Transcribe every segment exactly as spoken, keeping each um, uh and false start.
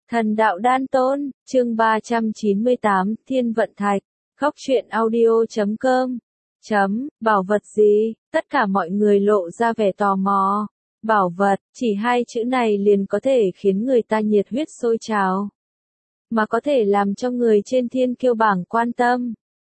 Thần đạo đan tôn, chương ba trăm chín mươi tám, Thiên vận thạch, khóc chuyện audio chấm com. Chấm, bảo vật gì? Tất cả mọi người lộ ra vẻ tò mò. Bảo vật, chỉ hai chữ này liền có thể khiến người ta nhiệt huyết sôi trào. Mà có thể làm cho người trên thiên kiêu bảng quan tâm.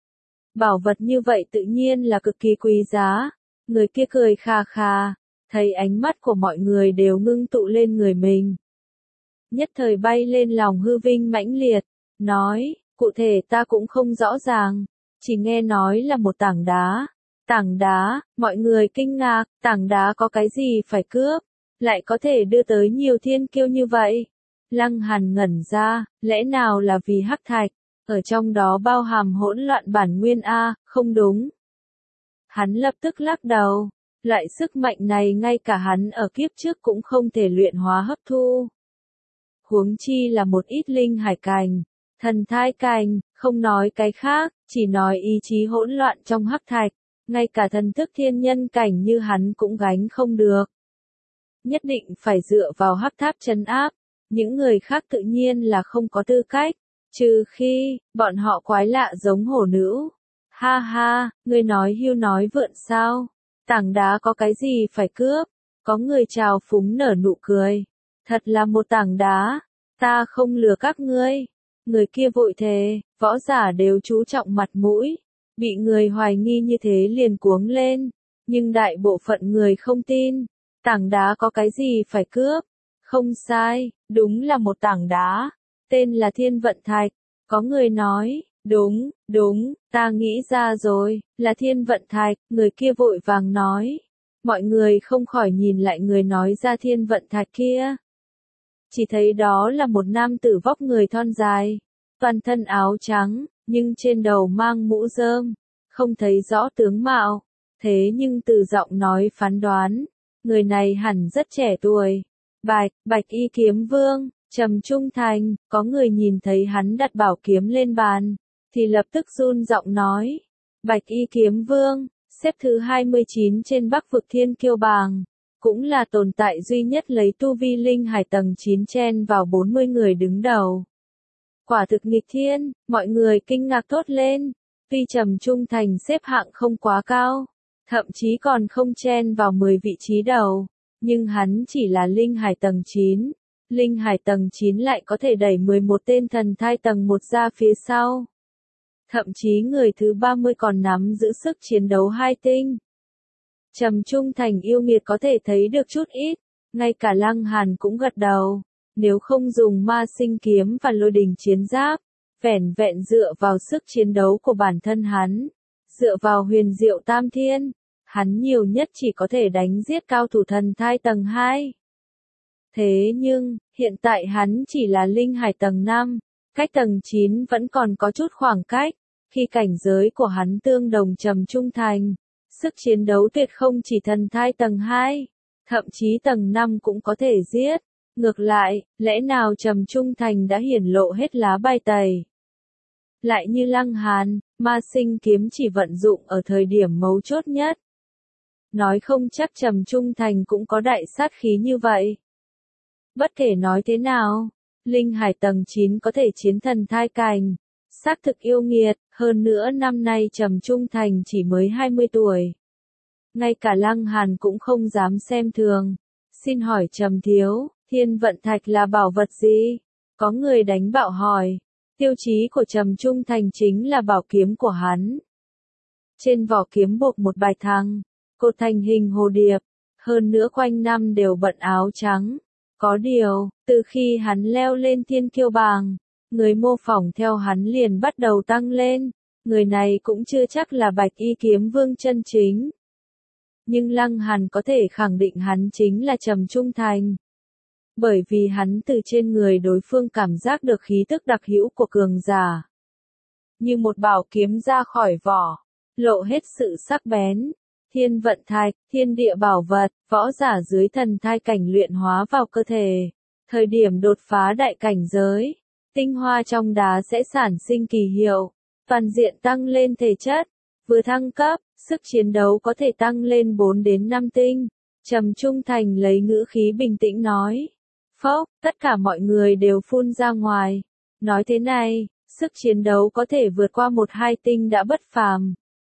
Bảo vật như vậy tự nhiên là cực kỳ quý giá. Người kia cười khà khà, thấy ánh mắt của mọi người đều ngưng tụ lên người mình. Nhất thời bay lên lòng hư vinh mãnh liệt, nói, cụ thể ta cũng không rõ ràng, chỉ nghe nói là một tảng đá. Tảng đá, mọi người kinh ngạc, tảng đá có cái gì phải cướp, lại có thể đưa tới nhiều thiên kiêu như vậy. Lăng Hàn ngẩn ra, lẽ nào là vì hắc thạch, ở trong đó bao hàm hỗn loạn bản nguyên a, không đúng. Hắn lập tức lắc đầu, loại sức mạnh này ngay cả hắn ở kiếp trước cũng không thể luyện hóa hấp thu. Huống chi là một ít linh hải cành, thần thai cành, không nói cái khác, chỉ nói ý chí hỗn loạn trong hắc thạch, ngay cả thần thức thiên nhân cảnh như hắn cũng gánh không được. Nhất định phải dựa vào hắc tháp trấn áp, những người khác tự nhiên là không có tư cách, trừ khi, bọn họ quái lạ giống hổ nữ. Ha ha, ngươi nói hưu nói vượn sao? Tảng đá có cái gì phải cướp? Có người trào phúng nở nụ cười. Thật là một tảng đá, ta không lừa các ngươi. Người kia vội thề, võ giả đều chú trọng mặt mũi. Bị người hoài nghi như thế liền cuống lên. Nhưng đại bộ phận người không tin. Tảng đá có cái gì phải cướp? Không sai, đúng là một tảng đá. Tên là Thiên Vận Thạch. Có người nói, đúng, đúng, ta nghĩ ra rồi, là Thiên Vận Thạch. Người kia vội vàng nói. Mọi người không khỏi nhìn lại người nói ra Thiên Vận Thạch kia. Chỉ thấy đó là một nam tử vóc người thon dài, toàn thân áo trắng, nhưng trên đầu mang mũ rơm, không thấy rõ tướng mạo, thế nhưng từ giọng nói phán đoán, người này hẳn rất trẻ tuổi. Bạch, Bạch Y Kiếm Vương, Trầm Trung Thành, có người nhìn thấy hắn đặt bảo kiếm lên bàn, thì lập tức run giọng nói, Bạch Y Kiếm Vương, xếp thứ hai mươi chín trên Bắc vực thiên kiêu bảng. Cũng là tồn tại duy nhất lấy tu vi linh hải tầng chín chen vào bốn mươi người đứng đầu. Quả thực nghịch thiên, mọi người kinh ngạc thốt lên. Tuy Trầm Trung Thành xếp hạng không quá cao, thậm chí còn không chen vào mười vị trí đầu, nhưng hắn chỉ là linh hải tầng chín. Linh hải tầng chín lại có thể đẩy mười một tên thần thai tầng một ra phía sau. Thậm chí người thứ ba mươi còn nắm giữ sức chiến đấu hai tinh. Trầm Trung Thành yêu nghiệt có thể thấy được chút ít, ngay cả Lăng Hàn cũng gật đầu, nếu không dùng ma sinh kiếm và lôi đình chiến giáp, vẻn vẹn dựa vào sức chiến đấu của bản thân hắn, dựa vào huyền diệu tam thiên, hắn nhiều nhất chỉ có thể đánh giết cao thủ thần thai tầng hai. Thế nhưng, hiện tại hắn chỉ là linh hải tầng năm, cách tầng chín vẫn còn có chút khoảng cách, khi cảnh giới của hắn tương đồng Trầm Trung Thành. Sức chiến đấu tuyệt không chỉ thần thai tầng hai, thậm chí tầng năm cũng có thể giết. Ngược lại, lẽ nào Trầm Trung Thành đã hiển lộ hết lá bài tẩy? Lại như Lăng Hàn, ma sinh kiếm chỉ vận dụng ở thời điểm mấu chốt nhất. Nói không chắc Trầm Trung Thành cũng có đại sát khí như vậy. Bất kể nói thế nào, linh hải tầng chín có thể chiến thần thai cành. Xác thực yêu nghiệt, hơn nữa năm nay Trầm Trung Thành chỉ mới hai mươi tuổi. Ngay cả Lăng Hàn cũng không dám xem thường. Xin hỏi Trầm thiếu, Thiên Vận Thạch là bảo vật gì? Có người đánh bạo hỏi. Tiêu chí của Trầm Trung Thành chính là bảo kiếm của hắn. Trên vỏ kiếm buộc một bài thăng, cột thành hình hồ điệp, hơn nữa quanh năm đều bận áo trắng. Có điều, từ khi hắn leo lên thiên kiêu bảng, người mô phỏng theo hắn liền bắt đầu tăng lên, người này cũng chưa chắc là Bạch Y Kiếm Vương chân chính. Nhưng Lăng Hàn có thể khẳng định hắn chính là Trầm Trung Thành. Bởi vì hắn từ trên người đối phương cảm giác được khí tức đặc hữu của cường giả. Như một bảo kiếm ra khỏi vỏ, lộ hết sự sắc bén. Thiên Vận Thạch, thiên địa bảo vật, võ giả dưới thần thai cảnh luyện hóa vào cơ thể. Thời điểm đột phá đại cảnh giới, tinh hoa trong đá sẽ sản sinh kỳ hiệu, toàn diện tăng lên thể chất, vừa thăng cấp, sức chiến đấu có thể tăng lên bốn đến năm tinh. Trầm Trung Thành lấy ngữ khí bình tĩnh nói, Phốc, tất cả mọi người đều phun ra ngoài. Nói thế này, sức chiến đấu có thể vượt qua một hai tinh đã bất phàm.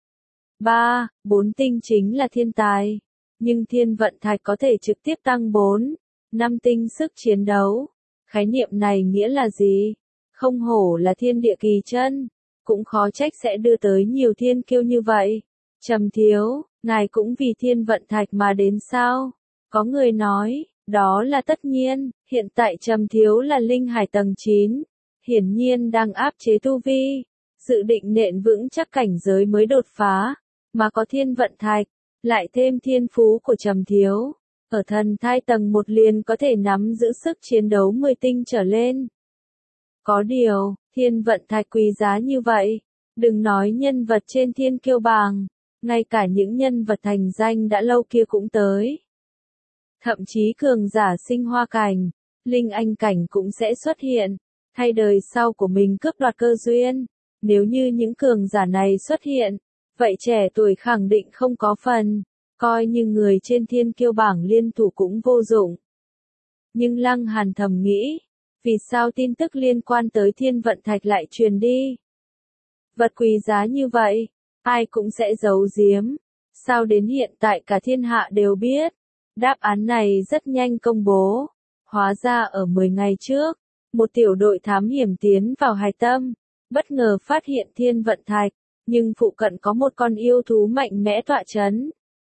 Ba, bốn tinh chính là thiên tài. Nhưng thiên vận thạch có thể trực tiếp tăng bốn, năm tinh sức chiến đấu. Khái niệm này nghĩa là gì? Không hổ là thiên địa kỳ chân, cũng khó trách sẽ đưa tới nhiều thiên kiêu như vậy. Trầm thiếu, ngài cũng vì thiên vận thạch mà đến sao? Có người nói, đó là tất nhiên, hiện tại Trầm thiếu là linh hải tầng chín, hiển nhiên đang áp chế tu vi, dự định nện vững chắc cảnh giới mới đột phá, mà có thiên vận thạch, lại thêm thiên phú của Trầm thiếu. Ở thần thai tầng một liền có thể nắm giữ sức chiến đấu mười tinh trở lên. Có điều, thiên vận thạch quý giá như vậy, đừng nói nhân vật trên thiên kiêu bảng, ngay cả những nhân vật thành danh đã lâu kia cũng tới. Thậm chí cường giả sinh hoa cảnh, linh anh cảnh cũng sẽ xuất hiện, thay đời sau của mình cướp đoạt cơ duyên. Nếu như những cường giả này xuất hiện, vậy trẻ tuổi khẳng định không có phần. Coi như người trên thiên kiêu bảng liên thủ cũng vô dụng. Nhưng Lăng Hàn thầm nghĩ, vì sao tin tức liên quan tới thiên vận thạch lại truyền đi? Vật quý giá như vậy, ai cũng sẽ giấu giếm. Sao đến hiện tại cả thiên hạ đều biết? Đáp án này rất nhanh công bố. Hóa ra ở mười ngày trước, một tiểu đội thám hiểm tiến vào Hải Tâm, bất ngờ phát hiện thiên vận thạch, nhưng phụ cận có một con yêu thú mạnh mẽ tọa chấn.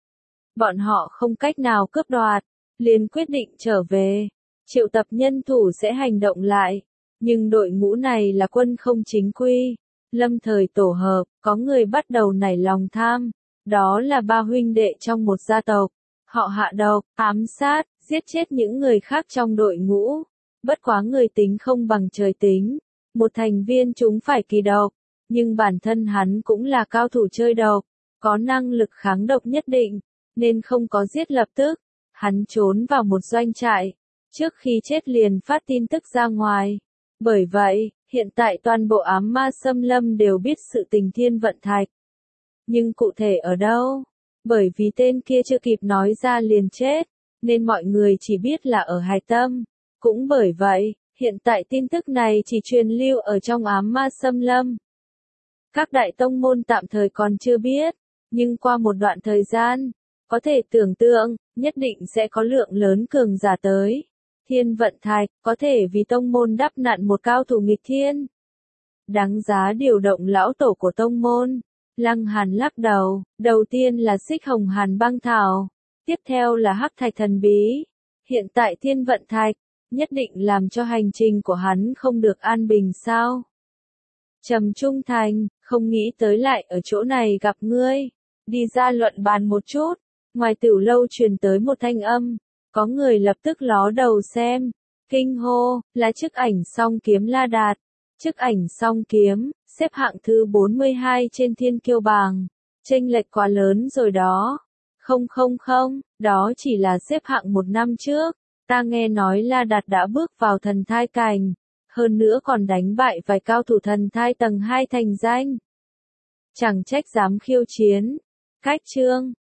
Bọn họ không cách nào cướp đoạt, liền quyết định trở về, triệu tập nhân thủ sẽ hành động lại. Nhưng đội ngũ này là quân không chính quy, lâm thời tổ hợp, có người bắt đầu nảy lòng tham. Đó là ba huynh đệ trong một gia tộc. Họ hạ độc, ám sát, giết chết những người khác trong đội ngũ. Bất quá người tính không bằng trời tính. Một thành viên chúng phải kỳ độc, nhưng bản thân hắn cũng là cao thủ chơi độc, có năng lực kháng độc nhất định, nên không có giết lập tức. Hắn trốn vào một doanh trại, trước khi chết liền phát tin tức ra ngoài. Bởi vậy, hiện tại toàn bộ ám ma xâm lâm đều biết sự tình thiên vận thạch. Nhưng cụ thể ở đâu? Bởi vì tên kia chưa kịp nói ra liền chết, nên mọi người chỉ biết là ở Hải Tâm. Cũng bởi vậy, hiện tại tin tức này chỉ truyền lưu ở trong ám ma xâm lâm. Các đại tông môn tạm thời còn chưa biết, nhưng qua một đoạn thời gian, có thể tưởng tượng, nhất định sẽ có lượng lớn cường giả tới. Thiên vận thạch, có thể vì tông môn đắp nặn một cao thủ nghịch thiên. Đáng giá điều động lão tổ của tông môn. Lăng Hàn lắc đầu, đầu tiên là xích hồng hàn băng thảo, tiếp theo là hắc thạch thần bí. Hiện tại thiên vận thạch, nhất định làm cho hành trình của hắn không được an bình sao. Trầm Trung Thành, không nghĩ tới lại ở chỗ này gặp ngươi. Đi ra luận bàn một chút. Ngoài tiểu lâu truyền tới một thanh âm, có người lập tức ló đầu xem. Kinh hô, là chức ảnh song kiếm La Đạt. Chức ảnh song kiếm, xếp hạng thứ bốn mươi hai trên thiên kiêu bảng. Chênh lệch quá lớn rồi đó. Không không không, đó chỉ là xếp hạng một năm trước. Ta nghe nói La Đạt đã bước vào thần thai cảnh. Hơn nữa còn đánh bại vài cao thủ thần thai tầng hai thành danh. Chẳng trách dám khiêu chiến. Cách chương